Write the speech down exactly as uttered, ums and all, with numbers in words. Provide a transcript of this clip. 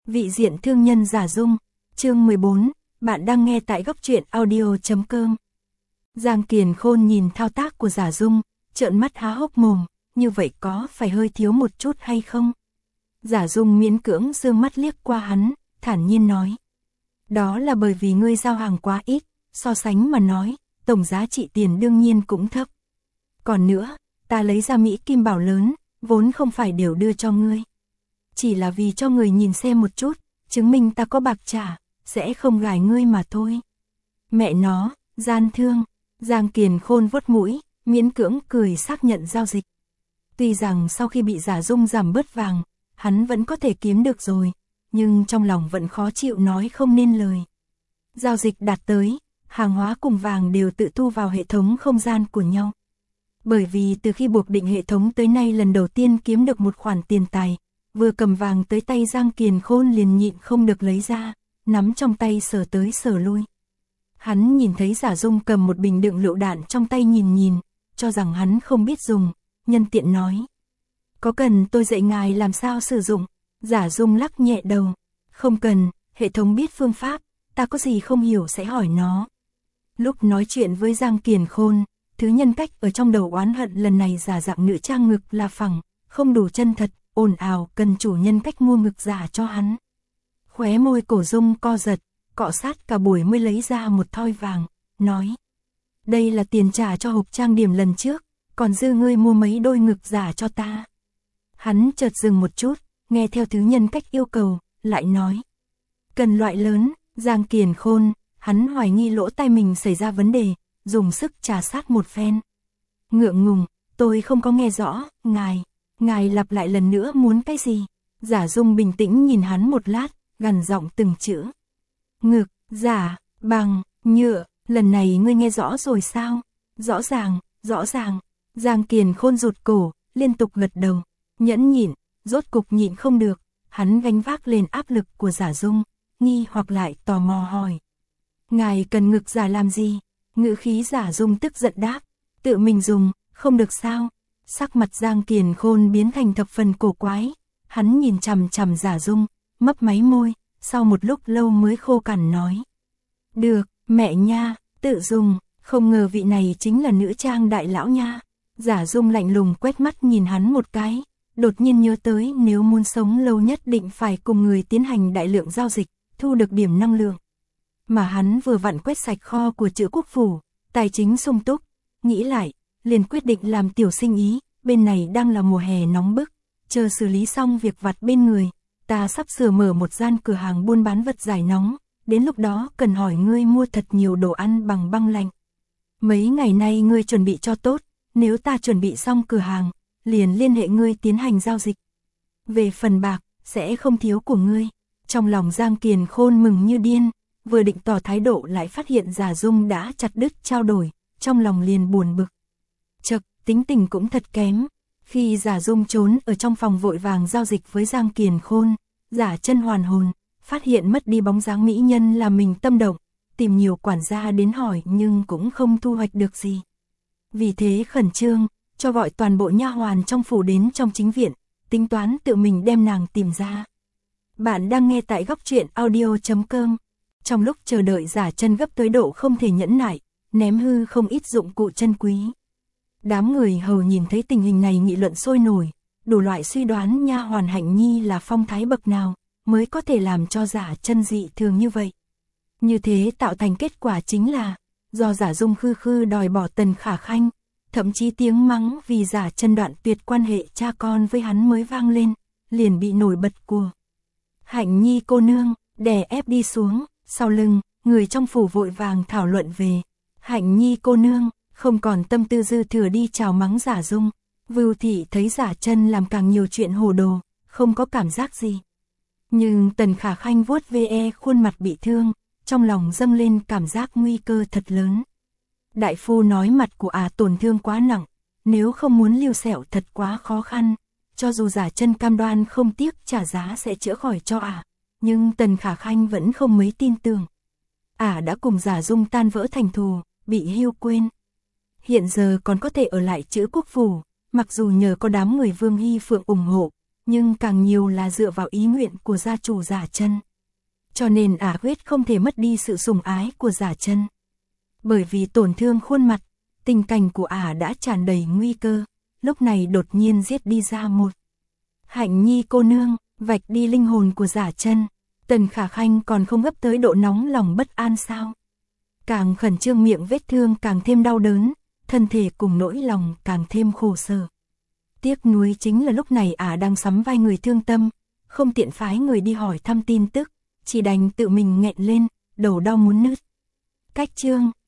Vị diện thương nhân Giả Dung, chương mười bốn, bạn đang nghe tại góc truyện audio chấm com. Giang Kiền Khôn nhìn thao tác của Giả Dung, trợn mắt há hốc mồm, như vậy có phải hơi thiếu một chút hay không? Giả Dung miễn cưỡng dương mắt liếc qua hắn, thản nhiên nói. Đó là bởi vì ngươi giao hàng quá ít, so sánh mà nói, tổng giá trị tiền đương nhiên cũng thấp. Còn nữa, ta lấy ra Mỹ Kim Bảo lớn, vốn không phải đều đưa cho ngươi. Chỉ là vì cho người nhìn xem một chút, chứng minh ta có bạc trả, sẽ không gài ngươi mà thôi. Mẹ nó, gian thương, Giang Kiền Khôn vuốt mũi, miễn cưỡng cười xác nhận giao dịch. Tuy rằng sau khi bị Giả Dung giảm bớt vàng, hắn vẫn có thể kiếm được rồi, nhưng trong lòng vẫn khó chịu nói không nên lời. Giao dịch đạt tới, hàng hóa cùng vàng đều tự thu vào hệ thống không gian của nhau. Bởi vì từ khi buộc định hệ thống tới nay lần đầu tiên kiếm được một khoản tiền tài, vừa cầm vàng tới tay Giang Kiền Khôn liền nhịn không được lấy ra, nắm trong tay sờ tới sờ lui. Hắn nhìn thấy Giả Dung cầm một bình đựng lựu đạn trong tay nhìn nhìn, cho rằng hắn không biết dùng, nhân tiện nói. Có cần tôi dạy ngài làm sao sử dụng? Giả Dung lắc nhẹ đầu. Không cần, hệ thống biết phương pháp, ta có gì không hiểu sẽ hỏi nó. Lúc nói chuyện với Giang Kiền Khôn, thứ nhân cách ở trong đầu oán hận lần này giả dạng nữ trang ngực là phẳng, không đủ chân thật, ồn ào cần chủ nhân cách mua ngực giả cho hắn. Khóe môi Cổ Dung co giật, cọ sát cả buổi mới lấy ra một thoi vàng, nói. Đây là tiền trả cho hộp trang điểm lần trước, còn dư ngươi mua mấy đôi ngực giả cho ta. Hắn chợt dừng một chút, nghe theo thứ nhân cách yêu cầu, lại nói. Cần loại lớn, Giang Kiền Khôn, hắn hoài nghi lỗ tai mình xảy ra vấn đề, dùng sức trà sát một phen. Ngượng ngùng, tôi không có nghe rõ, ngài, ngài lặp lại lần nữa muốn cái gì? Giả Dung bình tĩnh nhìn hắn một lát, gằn giọng từng chữ. Ngực, giả, bằng, nhựa, lần này ngươi nghe rõ rồi sao? Rõ ràng, rõ ràng. Giang Kiền Khôn rụt cổ, liên tục gật đầu, nhẫn nhịn, rốt cục nhịn không được, hắn gánh vác lên áp lực của Giả Dung, nghi hoặc lại tò mò hỏi. Ngài cần ngực giả làm gì? Ngữ khí Giả Dung tức giận đáp, tự mình dùng, không được sao? Sắc mặt Giang Kiền Khôn biến thành thập phần cổ quái, hắn nhìn chằm chằm Giả Dung, mấp máy môi, sau một lúc lâu mới khô cằn nói. Được, mẹ nha, tự dùng, không ngờ vị này chính là nữ trang đại lão nha. Giả Dung lạnh lùng quét mắt nhìn hắn một cái, đột nhiên nhớ tới nếu muốn sống lâu nhất định phải cùng người tiến hành đại lượng giao dịch, thu được điểm năng lượng. Mà hắn vừa vặn quét sạch kho của Trữ Quốc Phủ, tài chính sung túc, nghĩ lại, liền quyết định làm tiểu sinh ý, bên này đang là mùa hè nóng bức, chờ xử lý xong việc vặt bên người, ta sắp sửa mở một gian cửa hàng buôn bán vật giải nóng, đến lúc đó cần hỏi ngươi mua thật nhiều đồ ăn bằng băng lạnh. Mấy ngày nay ngươi chuẩn bị cho tốt, nếu ta chuẩn bị xong cửa hàng, liền liên hệ ngươi tiến hành giao dịch. Về phần bạc, sẽ không thiếu của ngươi. Trong lòng Giang Kiền Khôn mừng như điên, vừa định tỏ thái độ lại phát hiện Giả Dung đã chặt đứt trao đổi, trong lòng liền buồn bực. Chậc, tính tình cũng thật kém. Khi Giả Dung trốn ở trong phòng vội vàng giao dịch với Giang Kiền Khôn, Giả Chân hoàn hồn, phát hiện mất đi bóng dáng mỹ nhân làm mình tâm động, tìm nhiều quản gia đến hỏi nhưng cũng không thu hoạch được gì. Vì thế khẩn trương, cho gọi toàn bộ nha hoàn trong phủ đến trong chính viện, tính toán tự mình đem nàng tìm ra. Bạn đang nghe tại góc truyện audio chấm com. Trong lúc chờ đợi Giả Chân gấp tới độ không thể nhẫn nại, ném hư không ít dụng cụ chân quý. Đám người hầu nhìn thấy tình hình này nghị luận sôi nổi, đủ loại suy đoán nha hoàn Hạnh Nhi là phong thái bậc nào mới có thể làm cho Giả Chân dị thường như vậy. Như thế tạo thành kết quả chính là do Giả Dung khư khư đòi bỏ Tần Khả Khanh, thậm chí tiếng mắng vì Giả Chân đoạn tuyệt quan hệ cha con với hắn mới vang lên, liền bị nổi bật của Hạnh Nhi cô nương đè ép đi xuống. Sau lưng, người trong phủ vội vàng thảo luận về Hạnh Nhi cô nương, không còn tâm tư dư thừa đi chào mắng Giả Dung. Vưu thị thấy Giả Chân làm càng nhiều chuyện hồ đồ, không có cảm giác gì. Nhưng Tần Khả Khanh vuốt ve khuôn mặt bị thương, trong lòng dâng lên cảm giác nguy cơ thật lớn. Đại phu nói mặt của ả à tổn thương quá nặng, nếu không muốn lưu sẹo thật quá khó khăn, cho dù Giả Chân cam đoan không tiếc trả giá sẽ chữa khỏi cho ả. À. Nhưng Tần Khả Khanh vẫn không mấy tin tưởng. Ả à đã cùng Giả Dung tan vỡ thành thù, bị hưu quên. Hiện giờ còn có thể ở lại Trữ Quốc Phủ, mặc dù nhờ có đám người Vương Hy Phượng ủng hộ, nhưng càng nhiều là dựa vào ý nguyện của gia chủ Giả Chân. Cho nên ả quyết không thể mất đi sự sủng ái của Giả Chân. Bởi vì tổn thương khuôn mặt, tình cảnh của ả đã tràn đầy nguy cơ, lúc này đột nhiên giết đi ra một Hạnh Nhi cô nương, vạch đi linh hồn của Giả Chân. Tần Khả Khanh còn không gấp tới độ nóng lòng bất an sao? Càng khẩn trương miệng vết thương càng thêm đau đớn, thân thể cùng nỗi lòng càng thêm khổ sở. Tiếc nuối chính là lúc này ả đang sắm vai người thương tâm, không tiện phái người đi hỏi thăm tin tức, chỉ đành tự mình nghẹn lên, đầu đau muốn nứt. Cách chương